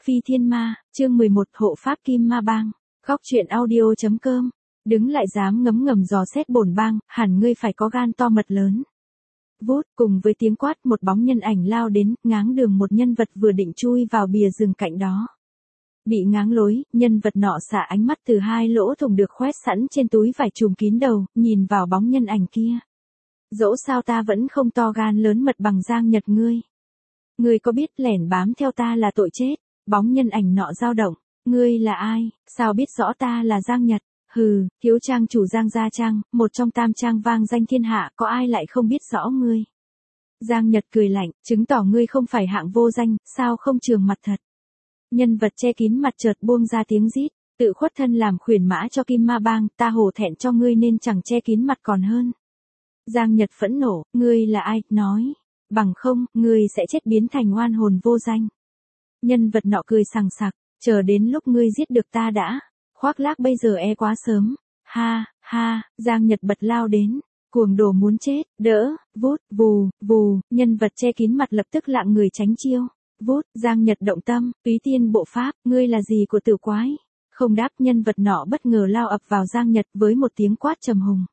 Phi Thiên Ma, chương 11 hộ pháp Kim Ma Bang, góc truyện audio.com, đứng lại dám ngấm ngầm dò xét bổn bang, hẳn ngươi phải có gan to mật lớn. Vút, cùng với tiếng quát một bóng nhân ảnh lao đến, ngáng đường một nhân vật vừa định chui vào bìa rừng cạnh đó. Bị ngáng lối, nhân vật nọ xả ánh mắt từ hai lỗ thủng được khoét sẵn trên túi vải trùm kín đầu, nhìn vào bóng nhân ảnh kia. Dẫu sao ta vẫn không to gan lớn mật bằng Giang Nhật ngươi. Ngươi có biết lẻn bám theo ta là tội chết? Bóng nhân ảnh nọ dao động, ngươi là ai, sao biết rõ ta là Giang Nhật? Hừ, thiếu trang chủ Giang Gia Trang, một trong tam trang vang danh thiên hạ, có ai lại không biết rõ ngươi? Giang Nhật cười lạnh, chứng tỏ ngươi không phải hạng vô danh, sao không trường mặt thật? Nhân vật che kín mặt chợt buông ra tiếng rít, tự khuất thân làm khuyển mã cho Kim Ma Bang, ta hổ thẹn cho ngươi nên chẳng che kín mặt còn hơn. Giang Nhật phẫn nộ, ngươi là ai, nói, bằng không, ngươi sẽ chết biến thành oan hồn vô danh. Nhân vật nọ cười sằng sặc, chờ đến lúc ngươi giết được ta đã, khoác lác bây giờ e quá sớm. Ha, ha, Giang Nhật bật lao đến, cuồng đồ muốn chết, đỡ, vút, vù, vù, nhân vật che kín mặt lập tức lạng người tránh chiêu. Vút, Giang Nhật động tâm, túy tiên bộ pháp, ngươi là gì của tử quái? Không đáp, nhân vật nọ bất ngờ lao ập vào Giang Nhật với một tiếng quát trầm hùng.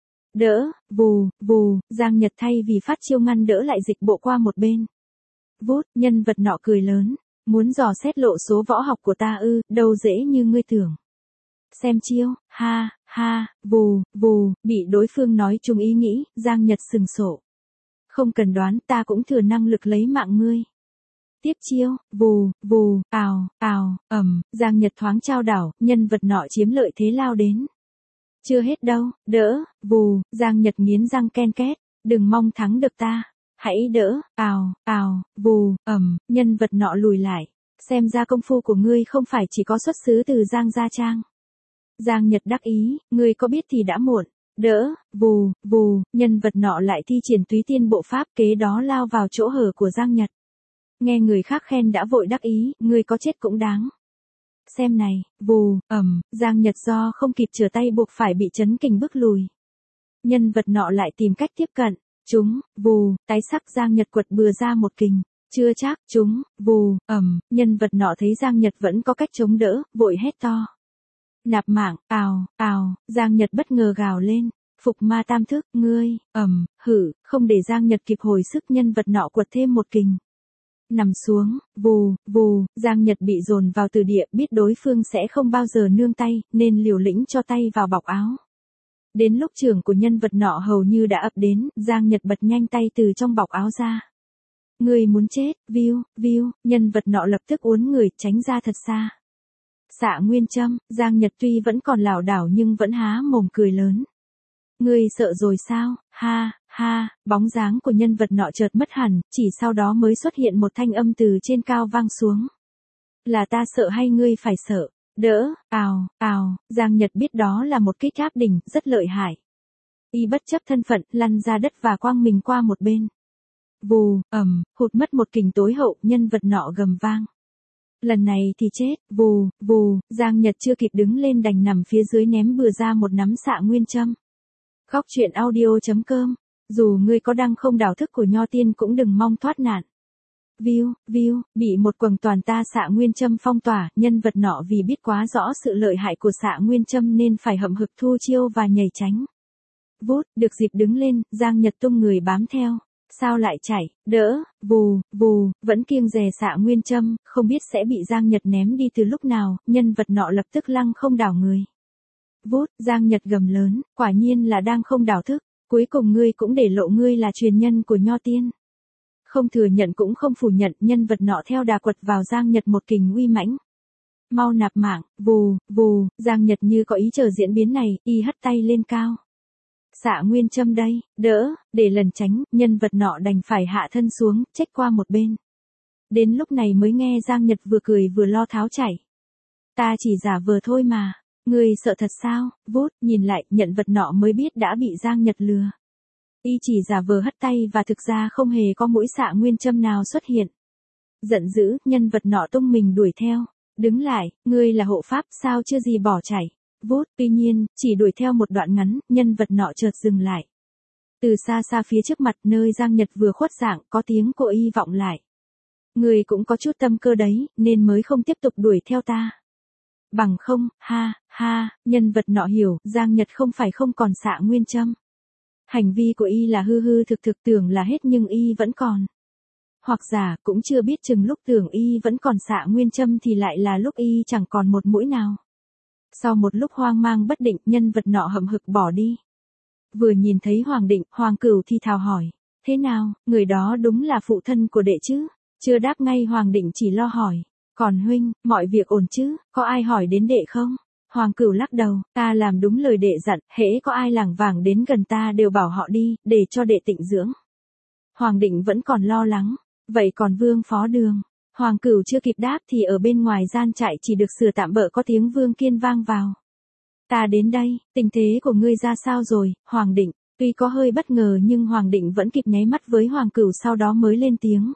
Đỡ, vù, vù, Giang Nhật thay vì phát chiêu ngăn đỡ lại dịch bộ qua một bên. Vút, nhân vật nọ cười lớn, muốn dò xét lộ số võ học của ta ư, đâu dễ như ngươi tưởng. Xem chiêu, ha, ha, vù, vù, bị đối phương nói trùng ý nghĩ, Giang Nhật sừng sộ. Không cần đoán, ta cũng thừa năng lực lấy mạng ngươi. Tiếp chiêu, vù, vù, ào, ào, Giang Nhật thoáng trao đảo, nhân vật nọ chiếm lợi thế lao đến. Chưa hết đâu, đỡ, vù, Giang Nhật nghiến răng ken két, đừng mong thắng được ta, hãy đỡ, ào, ào, vù, nhân vật nọ lùi lại, xem ra công phu của ngươi không phải chỉ có xuất xứ từ Giang Gia Trang. Giang Nhật đắc ý, ngươi có biết thì đã muộn, đỡ, vù, vù, nhân vật nọ lại thi triển túy tiên bộ pháp kế đó lao vào chỗ hở của Giang Nhật. Nghe người khác khen đã vội đắc ý, ngươi có chết cũng đáng. Xem này, vù, Giang Nhật do không kịp trở tay buộc phải bị chấn kình bức lùi. Nhân vật nọ lại tìm cách tiếp cận, chúng, vù, tái sắc Giang Nhật quật bừa ra một kình, chưa chắc, chúng, vù, nhân vật nọ thấy Giang Nhật vẫn có cách chống đỡ, vội hét to. Nạp mạng, ào, ào, Giang Nhật bất ngờ gào lên, phục ma tam thức, ngươi, không để Giang Nhật kịp hồi sức nhân vật nọ quật thêm một kình. Nằm xuống, vù, vù, Giang Nhật bị dồn vào từ địa, biết đối phương sẽ không bao giờ nương tay, nên liều lĩnh cho tay vào bọc áo. Đến lúc trưởng của nhân vật nọ hầu như đã ập đến, Giang Nhật bật nhanh tay từ trong bọc áo ra. Người muốn chết, viu, viu, nhân vật nọ lập tức uốn người, tránh ra thật xa. Xạ nguyên châm, Giang Nhật tuy vẫn còn lảo đảo nhưng vẫn há mồm cười lớn. Ngươi sợ rồi sao, ha, ha, bóng dáng của nhân vật nọ chợt mất hẳn, chỉ sau đó mới xuất hiện một thanh âm từ trên cao vang xuống. Là ta sợ hay ngươi phải sợ, đỡ, ào, ào, Giang Nhật biết đó là một kích áp đỉnh, rất lợi hại. Y bất chấp thân phận, lăn ra đất và quăng mình qua một bên. Vù, hụt mất một kình tối hậu, nhân vật nọ gầm vang. Lần này thì chết, vù, vù, Giang Nhật chưa kịp đứng lên đành nằm phía dưới ném bừa ra một nắm xạ nguyên châm. Góc truyện audio.com, dù ngươi có đăng không đảo thức của Nho Tiên cũng đừng mong thoát nạn. Viu, viu, bị một quầng toàn ta xạ nguyên châm phong tỏa, nhân vật nọ vì biết quá rõ sự lợi hại của xạ nguyên châm nên phải hậm hực thu chiêu và nhảy tránh. Vút, được dịp đứng lên, Giang Nhật tung người bám theo. Sao lại chạy, đỡ, vù, vù, vẫn kiêng dè xạ nguyên châm, không biết sẽ bị Giang Nhật ném đi từ lúc nào, nhân vật nọ lập tức lăng không đảo người. Vút, Giang Nhật gầm lớn, quả nhiên là đang không đảo thức, cuối cùng ngươi cũng để lộ ngươi là truyền nhân của Nho Tiên. Không thừa nhận cũng không phủ nhận, nhân vật nọ theo đà quật vào Giang Nhật một kình uy mãnh. Mau nạp mạng, vù, vù, Giang Nhật như có ý chờ diễn biến này, y hất tay lên cao. Xạ nguyên châm đây, đỡ, để lần tránh, nhân vật nọ đành phải hạ thân xuống, chếch qua một bên. Đến lúc này mới nghe Giang Nhật vừa cười vừa lo tháo chạy. Ta chỉ giả vờ thôi mà. Ngươi sợ thật sao, vút, nhìn lại, nhận vật nọ mới biết đã bị Giang Nhật lừa. Y chỉ giả vờ hất tay và thực ra không hề có mũi xạ nguyên châm nào xuất hiện. Giận dữ, nhân vật nọ tung mình đuổi theo. Đứng lại, ngươi là hộ pháp sao chưa gì bỏ chạy. Vút, tuy nhiên, chỉ đuổi theo một đoạn ngắn, nhân vật nọ chợt dừng lại. Từ xa xa phía trước mặt nơi Giang Nhật vừa khuất dạng, có tiếng của y vọng lại. Ngươi cũng có chút tâm cơ đấy, nên mới không tiếp tục đuổi theo ta. Bằng không, ha, ha, nhân vật nọ hiểu, Giang Nhật không phải không còn xạ nguyên châm. Hành vi của y là hư hư thực thực tưởng là hết nhưng y vẫn còn. Hoặc giả cũng chưa biết chừng lúc tưởng y vẫn còn xạ nguyên châm thì lại là lúc y chẳng còn một mũi nào. Sau một lúc hoang mang bất định, nhân vật nọ hậm hực bỏ đi. Vừa nhìn thấy Hoàng Định, Hoàng Cửu thì thào hỏi, thế nào, người đó đúng là phụ thân của đệ chứ? Chưa đáp ngay Hoàng Định chỉ lo hỏi, còn huynh, mọi việc ổn chứ, có ai hỏi đến đệ không? Hoàng Cửu lắc đầu, ta làm đúng lời đệ dặn, hễ có ai lảng vảng đến gần ta đều bảo họ đi, để cho đệ tịnh dưỡng. Hoàng Định vẫn còn lo lắng, vậy còn Vương Phó Đường? Hoàng Cửu chưa kịp đáp thì ở bên ngoài gian trại chỉ được sửa tạm bợ có tiếng Vương Kiên vang vào. Ta đến đây, tình thế của ngươi ra sao rồi, Hoàng Định? Tuy có hơi bất ngờ nhưng Hoàng Định vẫn kịp nháy mắt với Hoàng Cửu sau đó mới lên tiếng.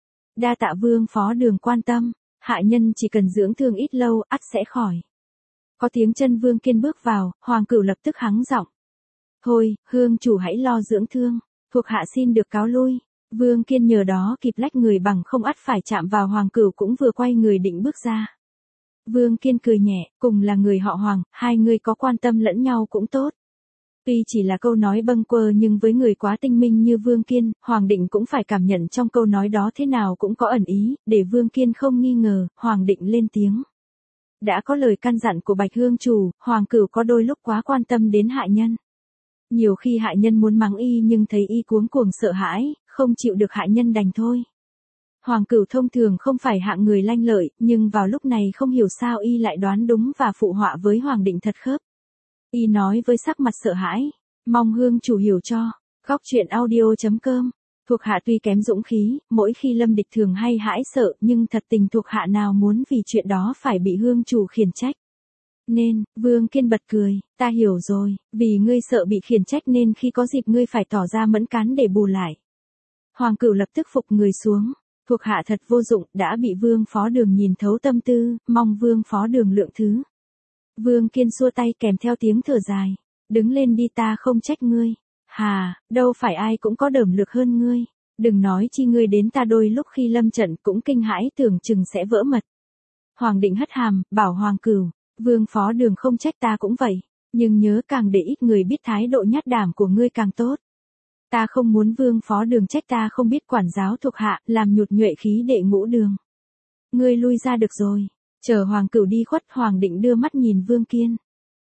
Đa tạ Vương Phó Đường quan tâm, hạ nhân chỉ cần dưỡng thương ít lâu, ắt sẽ khỏi. Có tiếng chân Vương Kiên bước vào, Hoàng Cửu lập tức hắng giọng. Thôi, hương chủ hãy lo dưỡng thương, thuộc hạ xin được cáo lui. Vương Kiên nhờ đó kịp lách người bằng không ắt phải chạm vào Hoàng Cửu cũng vừa quay người định bước ra. Vương Kiên cười nhẹ, cùng là người họ Hoàng, hai người có quan tâm lẫn nhau cũng tốt. Tuy chỉ là câu nói bâng quơ nhưng với người quá tinh minh như Vương Kiên, Hoàng Định cũng phải cảm nhận trong câu nói đó thế nào cũng có ẩn ý, để Vương Kiên không nghi ngờ, Hoàng Định lên tiếng. Đã có lời căn dặn của Bạch Hương chủ, Hoàng Cửu có đôi lúc quá quan tâm đến hạ nhân. Nhiều khi hạ nhân muốn mắng y nhưng thấy y cuống cuồng sợ hãi, không chịu được hạ nhân đành thôi. Hoàng Cửu thông thường không phải hạng người lanh lợi, nhưng vào lúc này không hiểu sao y lại đoán đúng và phụ họa với Hoàng Định thật khớp. Y nói với sắc mặt sợ hãi, mong Hương chủ hiểu cho. Góc truyện audio.com. Thuộc hạ tuy kém dũng khí, mỗi khi lâm địch thường hay hãi sợ, nhưng thật tình thuộc hạ nào muốn vì chuyện đó phải bị Hương chủ khiển trách. Nên, Vương Kiên bật cười, ta hiểu rồi, vì ngươi sợ bị khiển trách nên khi có dịp ngươi phải tỏ ra mẫn cán để bù lại. Hoàng Cửu lập tức phục người xuống, thuộc hạ thật vô dụng, đã bị Vương Phó Đường nhìn thấu tâm tư, mong Vương Phó Đường lượng thứ. Vương Kiên xua tay kèm theo tiếng thở dài, đứng lên đi ta không trách ngươi. Hà, đâu phải ai cũng có đởm lực hơn ngươi, đừng nói chi ngươi đến ta đôi lúc khi lâm trận cũng kinh hãi tưởng chừng sẽ vỡ mật. Hoàng Định hất hàm, bảo Hoàng Cửu, Vương Phó Đường không trách ta cũng vậy, nhưng nhớ càng để ít người biết thái độ nhát đảm của ngươi càng tốt. Ta không muốn Vương Phó Đường trách ta không biết quản giáo thuộc hạ, làm nhụt nhuệ khí đệ ngũ đường. Ngươi lui ra được rồi. Chờ Hoàng Cửu đi khuất, Hoàng Định đưa mắt nhìn Vương Kiên.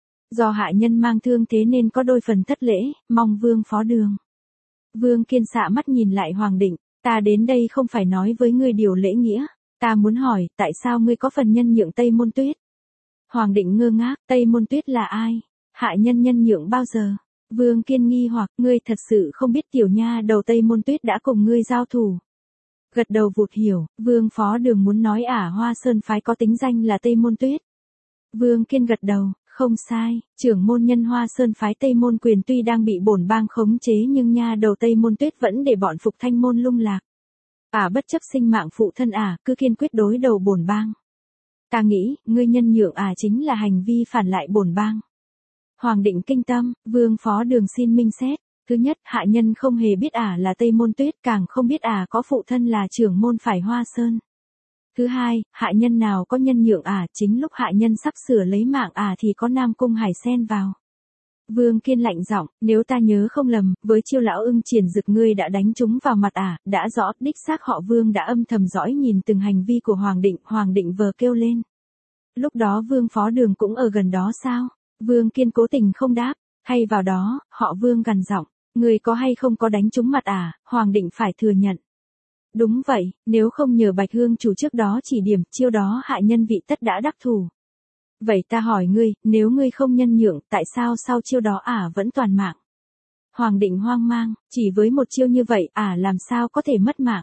Do hạ nhân mang thương thế nên có đôi phần thất lễ, mong Vương Phó Đường. Vương Kiên xạ mắt nhìn lại Hoàng Định, ta đến đây không phải nói với ngươi điều lễ nghĩa, ta muốn hỏi, tại sao ngươi có phần nhân nhượng Tây Môn Tuyết? Hoàng Định ngơ ngác, Tây Môn Tuyết là ai? Hạ nhân nhân nhượng bao giờ? Vương Kiên nghi hoặc, ngươi thật sự không biết tiểu nha đầu Tây Môn Tuyết đã cùng ngươi giao thủ. Gật đầu vụt hiểu, Vương Phó Đường muốn nói Hoa Sơn phái có tính danh là Tây Môn Tuyết. Vương Kiên gật đầu, không sai, trưởng môn nhân Hoa Sơn phái Tây Môn Quyền tuy đang bị bổn bang khống chế nhưng nha đầu Tây Môn Tuyết vẫn để bọn Phục Thanh môn lung lạc. Bất chấp sinh mạng phụ thân cứ kiên quyết đối đầu bổn bang. Ta nghĩ, ngươi nhân nhượng chính là hành vi phản lại bổn bang. Hoàng Định kinh tâm, Vương Phó Đường xin minh xét. Thứ nhất, hạ nhân không hề biết là Tây Môn Tuyết, càng không biết có phụ thân là trưởng môn phải Hoa Sơn. Thứ hai, hạ nhân nào có nhân nhượng chính lúc hạ nhân sắp sửa lấy mạng thì có Nam Cung Hải xen vào. Vương Kiên lạnh giọng, nếu ta nhớ không lầm, với chiêu lão ưng triển dực ngươi đã đánh chúng vào mặt đã rõ, đích xác họ Vương đã âm thầm dõi nhìn từng hành vi của Hoàng Định vờ kêu lên. Lúc đó Vương Phó Đường cũng ở gần đó sao? Vương Kiên cố tình không đáp, thay vào đó, họ Vương gằn giọng. Người có hay không có đánh trúng mặt Hoàng Định phải thừa nhận. Đúng vậy, nếu không nhờ Bạch Hương chủ trước đó chỉ điểm, chiêu đó hạ nhân vị tất đã đắc thủ. Vậy ta hỏi ngươi, nếu ngươi không nhân nhượng, tại sao sau chiêu đó vẫn toàn mạng? Hoàng Định hoang mang, chỉ với một chiêu như vậy làm sao có thể mất mạng?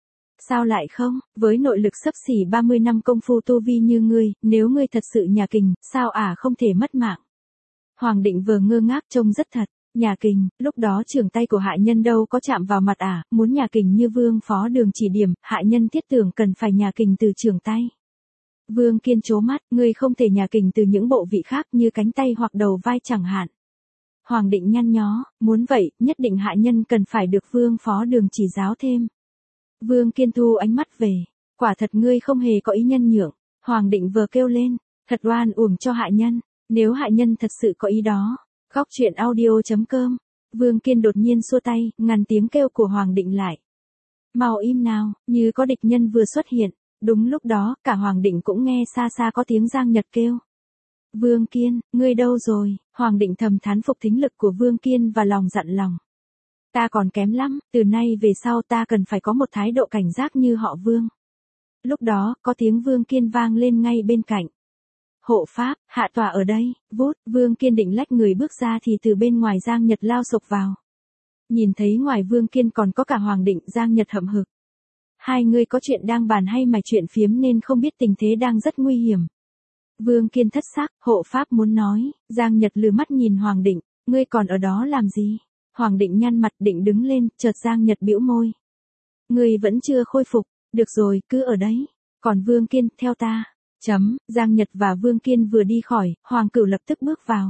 Sao lại không, với nội lực xấp xỉ 30 năm công phu tu vi như ngươi, nếu ngươi thật sự nhà kình, sao không thể mất mạng? Hoàng Định vừa ngơ ngác trông rất thật. Nhà kình, lúc đó trưởng tay của hạ nhân đâu có chạm vào mặt muốn nhà kình như Vương Phó Đường chỉ điểm, hạ nhân thiết tưởng cần phải nhà kình từ trưởng tay. Vương Kiên trố mắt, ngươi không thể nhà kình từ những bộ vị khác như cánh tay hoặc đầu vai chẳng hạn. Hoàng Định nhăn nhó, muốn vậy, nhất định hạ nhân cần phải được Vương Phó Đường chỉ giáo thêm. Vương Kiên thu ánh mắt về, Quả thật ngươi không hề có ý nhân nhượng. Hoàng Định vừa kêu lên, thật oan uổng cho hạ nhân, nếu hạ nhân thật sự có ý đó. Góc truyện audio.com. Vương Kiên đột nhiên xua tay, ngăn tiếng kêu của Hoàng Định lại. Mau im nào, như có địch nhân vừa xuất hiện. Đúng lúc đó, cả Hoàng Định cũng nghe xa xa có tiếng Giang Nhật kêu. Vương Kiên, ngươi đâu rồi? Hoàng Định thầm thán phục thính lực của Vương Kiên và lòng dặn lòng. Ta còn kém lắm, từ nay về sau ta cần phải có một thái độ cảnh giác như họ Vương. Lúc đó, có tiếng Vương Kiên vang lên ngay bên cạnh. Hộ pháp, hạ tòa ở đây, vút, Vương Kiên định lách người bước ra thì từ bên ngoài Giang Nhật lao sộc vào. Nhìn thấy ngoài Vương Kiên còn có cả Hoàng Định, Giang Nhật hậm hực. Hai người có chuyện đang bàn hay mày chuyện phiếm nên không biết tình thế đang rất nguy hiểm. Vương Kiên thất sắc, hộ pháp muốn nói, Giang Nhật lừa mắt nhìn Hoàng Định, ngươi còn ở đó làm gì? Hoàng Định nhăn mặt định đứng lên, chợt Giang Nhật bĩu môi. Ngươi vẫn chưa khôi phục, được rồi, cứ ở đấy. Còn Vương Kiên, theo ta. Giang Nhật và Vương Kiên vừa đi khỏi, Hoàng Cửu lập tức bước vào.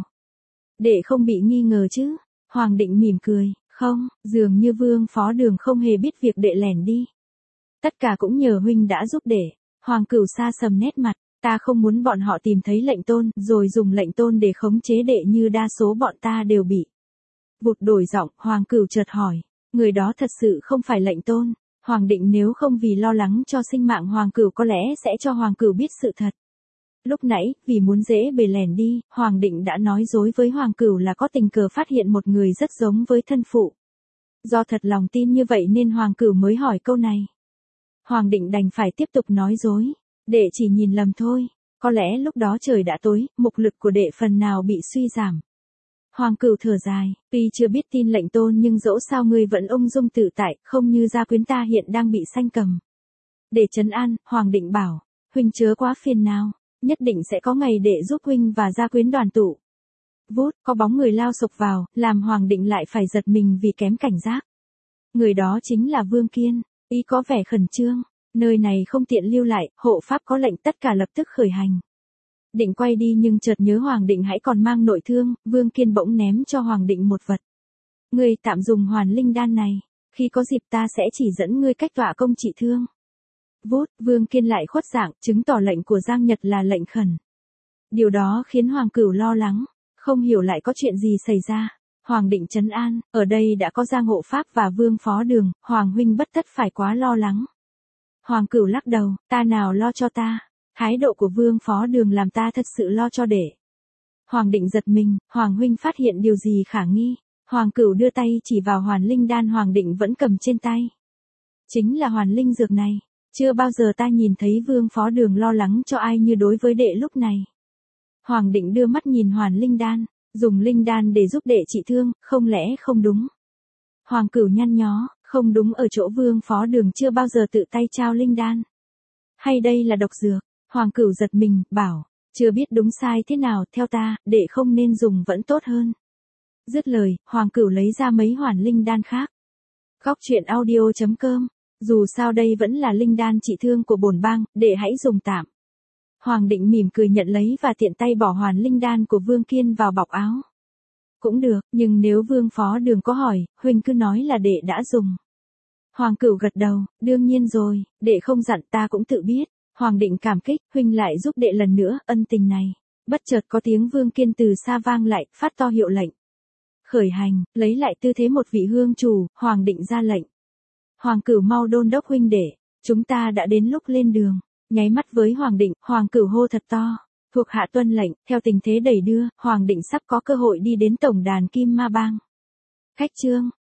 Đệ không bị nghi ngờ chứ? Hoàng Định mỉm cười, không, dường như Vương Phó Đường không hề biết việc đệ lẻn đi. Tất cả cũng nhờ huynh đã giúp đệ. Hoàng Cửu xa sầm nét mặt, ta không muốn bọn họ tìm thấy lệnh tôn, rồi dùng lệnh tôn để khống chế đệ như đa số bọn ta đều bị. Vụt đổi giọng, Hoàng Cửu chợt hỏi, người đó thật sự không phải lệnh tôn. Hoàng Định nếu không vì lo lắng cho sinh mạng Hoàng Cửu có lẽ sẽ cho Hoàng Cửu biết sự thật. Lúc nãy, vì muốn dễ bề lẻn đi, Hoàng Định đã nói dối với Hoàng Cửu là có tình cờ phát hiện một người rất giống với thân phụ. Do thật lòng tin như vậy nên Hoàng Cửu mới hỏi câu này. Hoàng Định đành phải tiếp tục nói dối. Đệ chỉ nhìn lầm thôi, có lẽ lúc đó trời đã tối, mục lực của đệ phần nào bị suy giảm. Hoàng Cửu thở dài, tuy chưa biết tin lệnh tôn nhưng dẫu sao ngươi vẫn ung dung tự tại, không như gia quyến ta hiện đang bị sanh cầm. Để trấn an, Hoàng Định bảo, huynh chớ quá phiền nào, nhất định sẽ có ngày để giúp huynh và gia quyến đoàn tụ. Vút, có bóng người lao sộc vào, làm Hoàng Định lại phải giật mình vì kém cảnh giác. Người đó chính là Vương Kiên, ý có vẻ khẩn trương, nơi này không tiện lưu lại, hộ pháp có lệnh tất cả lập tức khởi hành. Định quay đi nhưng chợt nhớ Hoàng Định hãy còn mang nội thương, Vương Kiên bỗng ném cho Hoàng Định một vật. Ngươi tạm dùng hoàn linh đan này, khi có dịp ta sẽ chỉ dẫn ngươi cách tọa công trị thương. Vút, Vương Kiên lại khuất dạng, chứng tỏ lệnh của Giang Nhật là lệnh khẩn. Điều đó khiến Hoàng Cửu lo lắng, không hiểu lại có chuyện gì xảy ra. Hoàng Định trấn an, ở đây đã có Giang hộ pháp và Vương Phó Đường, Hoàng huynh bất tất phải quá lo lắng. Hoàng Cửu lắc đầu, ta nào lo cho ta. Thái độ của Vương Phó Đường làm ta thật sự lo cho đệ. Hoàng Định giật mình, Hoàng huynh phát hiện điều gì khả nghi. Hoàng Cửu đưa tay chỉ vào hoàn linh đan Hoàng Định vẫn cầm trên tay. Chính là hoàn linh dược này. Chưa bao giờ ta nhìn thấy Vương Phó Đường lo lắng cho ai như đối với đệ lúc này. Hoàng Định đưa mắt nhìn hoàn linh đan, dùng linh đan để giúp đệ trị thương, không lẽ không đúng. Hoàng Cửu nhăn nhó, không đúng ở chỗ Vương Phó Đường chưa bao giờ tự tay trao linh đan. Hay đây là độc dược? Hoàng Cửu giật mình, bảo, chưa biết đúng sai thế nào, theo ta, đệ không nên dùng vẫn tốt hơn. Dứt lời, Hoàng Cửu lấy ra mấy hoàn linh đan khác. Góc truyện audio.com, dù sao đây vẫn là linh đan trị thương của bổn bang, đệ hãy dùng tạm. Hoàng Định mỉm cười nhận lấy và tiện tay bỏ hoàn linh đan của Vương Kiên vào bọc áo. Cũng được, nhưng nếu Vương Phó Đường có hỏi, huynh cứ nói là đệ đã dùng. Hoàng Cửu gật đầu, đương nhiên rồi, đệ không dặn ta cũng tự biết. Hoàng Định cảm kích, huynh lại giúp đệ lần nữa, ân tình này. Bất chợt có tiếng Vương Kiên từ xa vang lại, phát to hiệu lệnh. Khởi hành, lấy lại tư thế một vị hương chủ, Hoàng Định ra lệnh. Hoàng Cửu mau đôn đốc huynh đệ, chúng ta đã đến lúc lên đường. Nháy mắt với Hoàng Định, Hoàng Cửu hô thật to. Thuộc hạ tuân lệnh, theo tình thế đẩy đưa, Hoàng Định sắp có cơ hội đi đến tổng đàn Kim Ma Bang. Khách chương.